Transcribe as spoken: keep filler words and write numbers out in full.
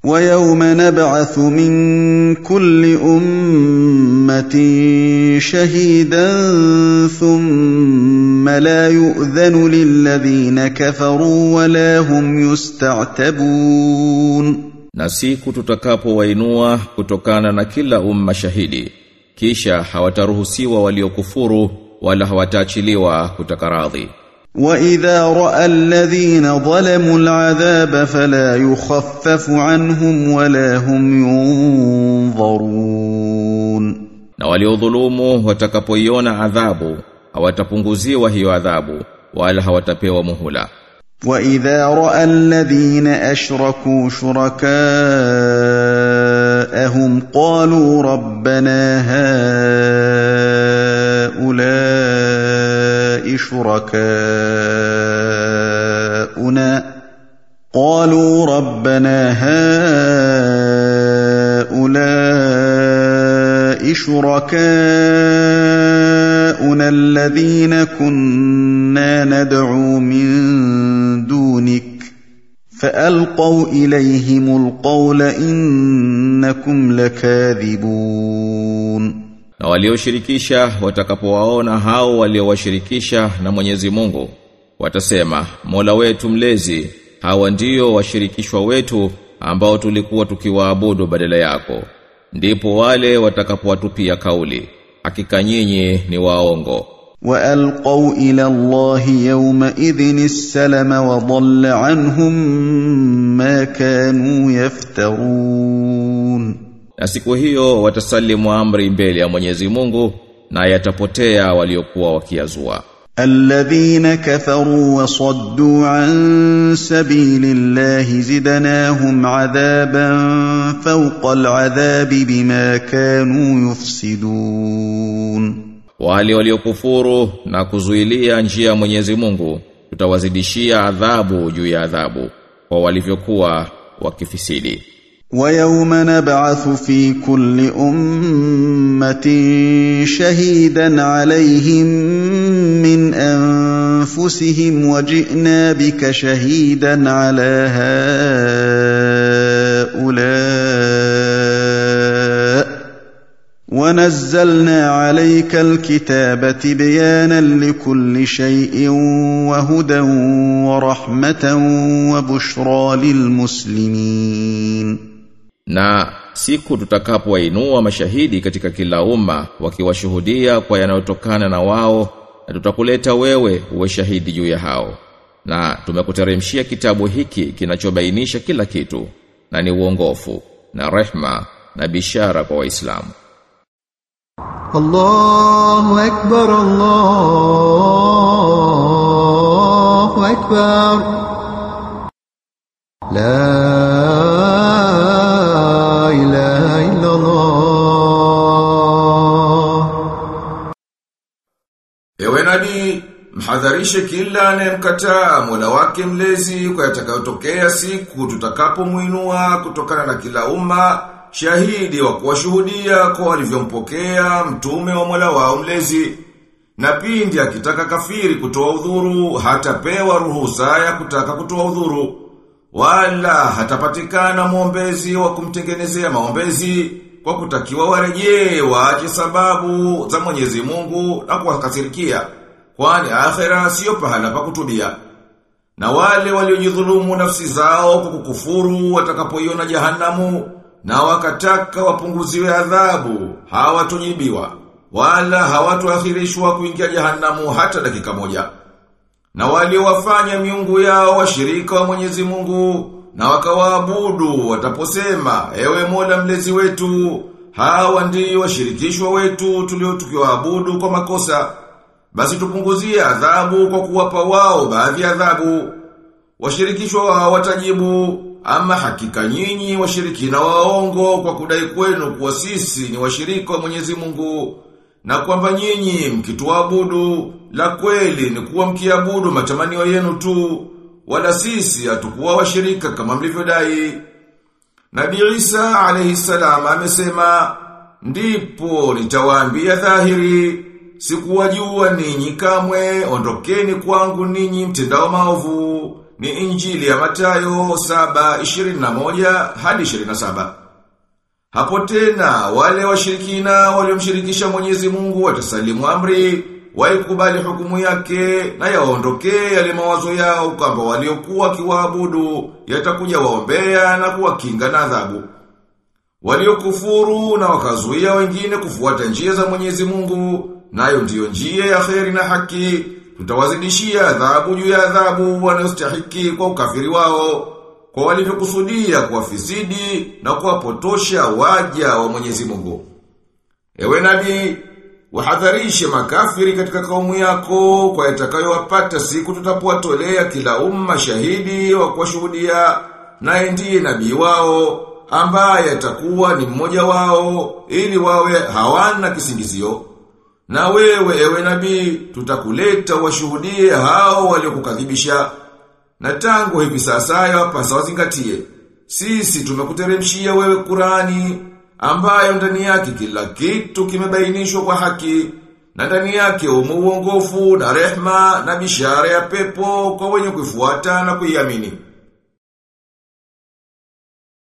ويوم نبعث من كل أمة شهيدا ثم لا يؤذن للذين كفروا ولا هم يستعتبون. Na siku tutakapo wainua kutokana na kila umma shahidi, kisha hawataruhusiwa waliokufuru wala hawataachiliwa kutaka radhi. وَإِذَا رَأَى الَّذِينَ ظَلَمُوا الْعَذَابَ فَلَا يُخَفَّفُ عَنْهُمْ وَلَا هُمْ يُنظَرُونَ. Na waliodhulumu watakapoiona adhabu hawatapunguziwa hiyo adhabu wala hawatapewa muhula. وَإِذَا رَأَى الَّذِينَ أَشْرَكُوا شُرَكَاءَهُمْ قَالُوا رَبَّنَا هَؤُلَاءِ شُرَكَاؤُنَا قَالُوا رَبَّنَا هَؤُلَاءِ شُرَكَاؤُنَا الَّذِينَ كُنَّا نَدْعُو مِن دُونِكَ فَأَلْقَوْا إِلَيْهِمُ الْقَوْلَ إِنَّكُمْ لَكَاذِبُونَ. Na walioshirikisha watakapowaona hao waliowashirikisha na Mwenyezi Mungu watasema, Mola wetu mlezi, hawa ndio washirikishwa wetu ambao tulikuwa tukiwaabudu badala yako. Ndipo wale watakapowatupia kauli, hakika nyinyi ni waongo. وَأَلْقَوْا إِلَى اللَّهِ يَوْمَئِذٍ السَّلَمَ وَضَلَّ عَنْهُمْ مَا كَانُوا يَفْتَرُونَ. Na siku hiyo watasalimu amri mbele ya Mwenyezi Mungu na yatapotea waliokuwa wakiazua. الَّذِينَ كَفَرُوا وَصَدُّوا عَن سَبِيلِ اللَّهِ زِدْنَاهُمْ عَذَابًا فَوْقَ الْعَذَابِ بِمَا كَانُوا يُفْسِدُونَ. Wale waliokufuru na kuzuilia njia ya Mwenyezi Mungu tutawazidishia adhabu juu ya adhabu kwa walivyokuwa wakifisidi. وَيَوْمَ نَبْعَثُ فِي كُلِّ أُمَّةٍ شَهِيدًا عَلَيْهِمْ مِنْ أَنفُسِهِمْ وَجِئْنَا بِكَ شَهِيدًا عَلَى هَؤُلَاءِ وَنَزَّلْنَا عَلَيْكَ الْكِتَابَ تِبْيَانًا لِكُلِّ شَيْءٍ وَهُدًى وَرَحْمَةً وَبُشْرَى لِلْمُسْلِمِينَ. Na siku tutakapowainua mashahidi katika kila umma wakiwashuhudia kwa yanayotokana na wao, na tutakuleta wewe uwe shahidi juu ya hao. Na tumekuteremshia kitabu hiki kinachobainisha kila kitu, na ni uongofu na rehma na bishara kwa Waislamu. Allahu Akbar, Allahu Akbar. La ilaha illa Allah. Ewe nabii, mhadharishe kila anayemkataa Mola wake mlezi kwa yatakayotokea siku tutakapomuinua kutokana na kila umma shahidi wa kuwashuhudia kwa walivyompokea mtume wa Mola wao mlezi. Na pindi akitaka kafiri kutoa udhuru, hatapewa ruhusa ya kutaka kutoa udhuru, wala hatapatikana muombezi wa kumtengenezea maombezi kwa kutakiwa warejee waache sababu za Mwenyezi Mungu na kuwakasirikia, kwani akhera sio pahala pa kutubia. Na wale waliojidhulumu nafsi zao kwa kukufuru watakapoiona jahanamu na wakataka wapunguziwe adhabu, hawatujibiwa wala hawatuakhirishwa kuingia jahanamu hata dakika moja. Na wale wafanya miungu yao washirika wa Mwenyezi Mungu na wakawaabudu wataposema, ewe Mola mlezi wetu, hawa ndio washirikishwa wetu tulio tukiwaabudu kwa makosa, basi tupunguzie adhabu kwa kuwapa wao baadhi ya adhabu. Washirikishwa wao watajibu, ama hakika nyinyi washirikina waongo kwa kudai kwenu kuwa sisi ni washirika wa Mwenyezi Mungu, na kwamba nyinyi mkituabudu la kweli ni kuwa mkiabudu matamanio yenu tu, wala sisi hatukuwa washirika kama mlivyodai. Nabii Isa alayhi salam amesema, ndipo nitawaambia dhahiri, sikuwajua ninyi kamwe, ondokeni kwangu ninyi mtendao maovu, ni Injili ya Mathayo saba ishirini na moja hadi ishirini na saba. Hapo tena wale washirikina waliomshirikisha Mwenyezi Mungu watasalimu amri, waikubali hukumu yake na yaondokee yale mawazo yao kwamba waliokuwa kiwaabudu yatakuja waombea na kuwakinga na adhabu. Waliokufuru na wakazuia wengine kufuata njia za Mwenyezi Mungu, nayo ndiyo njia ya kheri na haki, tutawazidishia adhabu juu ya adhabu wanayostahiki kwa ukafiri wao, kwa walivyokusudia kuwafisidi na kuwapotosha waja wa Mwenyezi Mungu. Ewe nabii, wahadharishe makafiri katika kaumu yako kwa yatakayowapata siku tutapowatolea kila umma shahidi wa kuwashuhudia, naye ndiye nabii wao ambaye atakuwa ni mmoja wao ili wawe hawana kisingizio. Na wewe ewe nabii, tutakuleta washuhudie hao waliokukadhibisha. Na tangu hivi sasa yapasa wazingatie, sisi tumekuteremshia wewe Qur'ani ambayo ndani yake kila kitu kimebainishwa kwa haki, na ndani yake umo uongofu na rehma na bishara ya pepo kwa wenye kuifuata na kuiamini.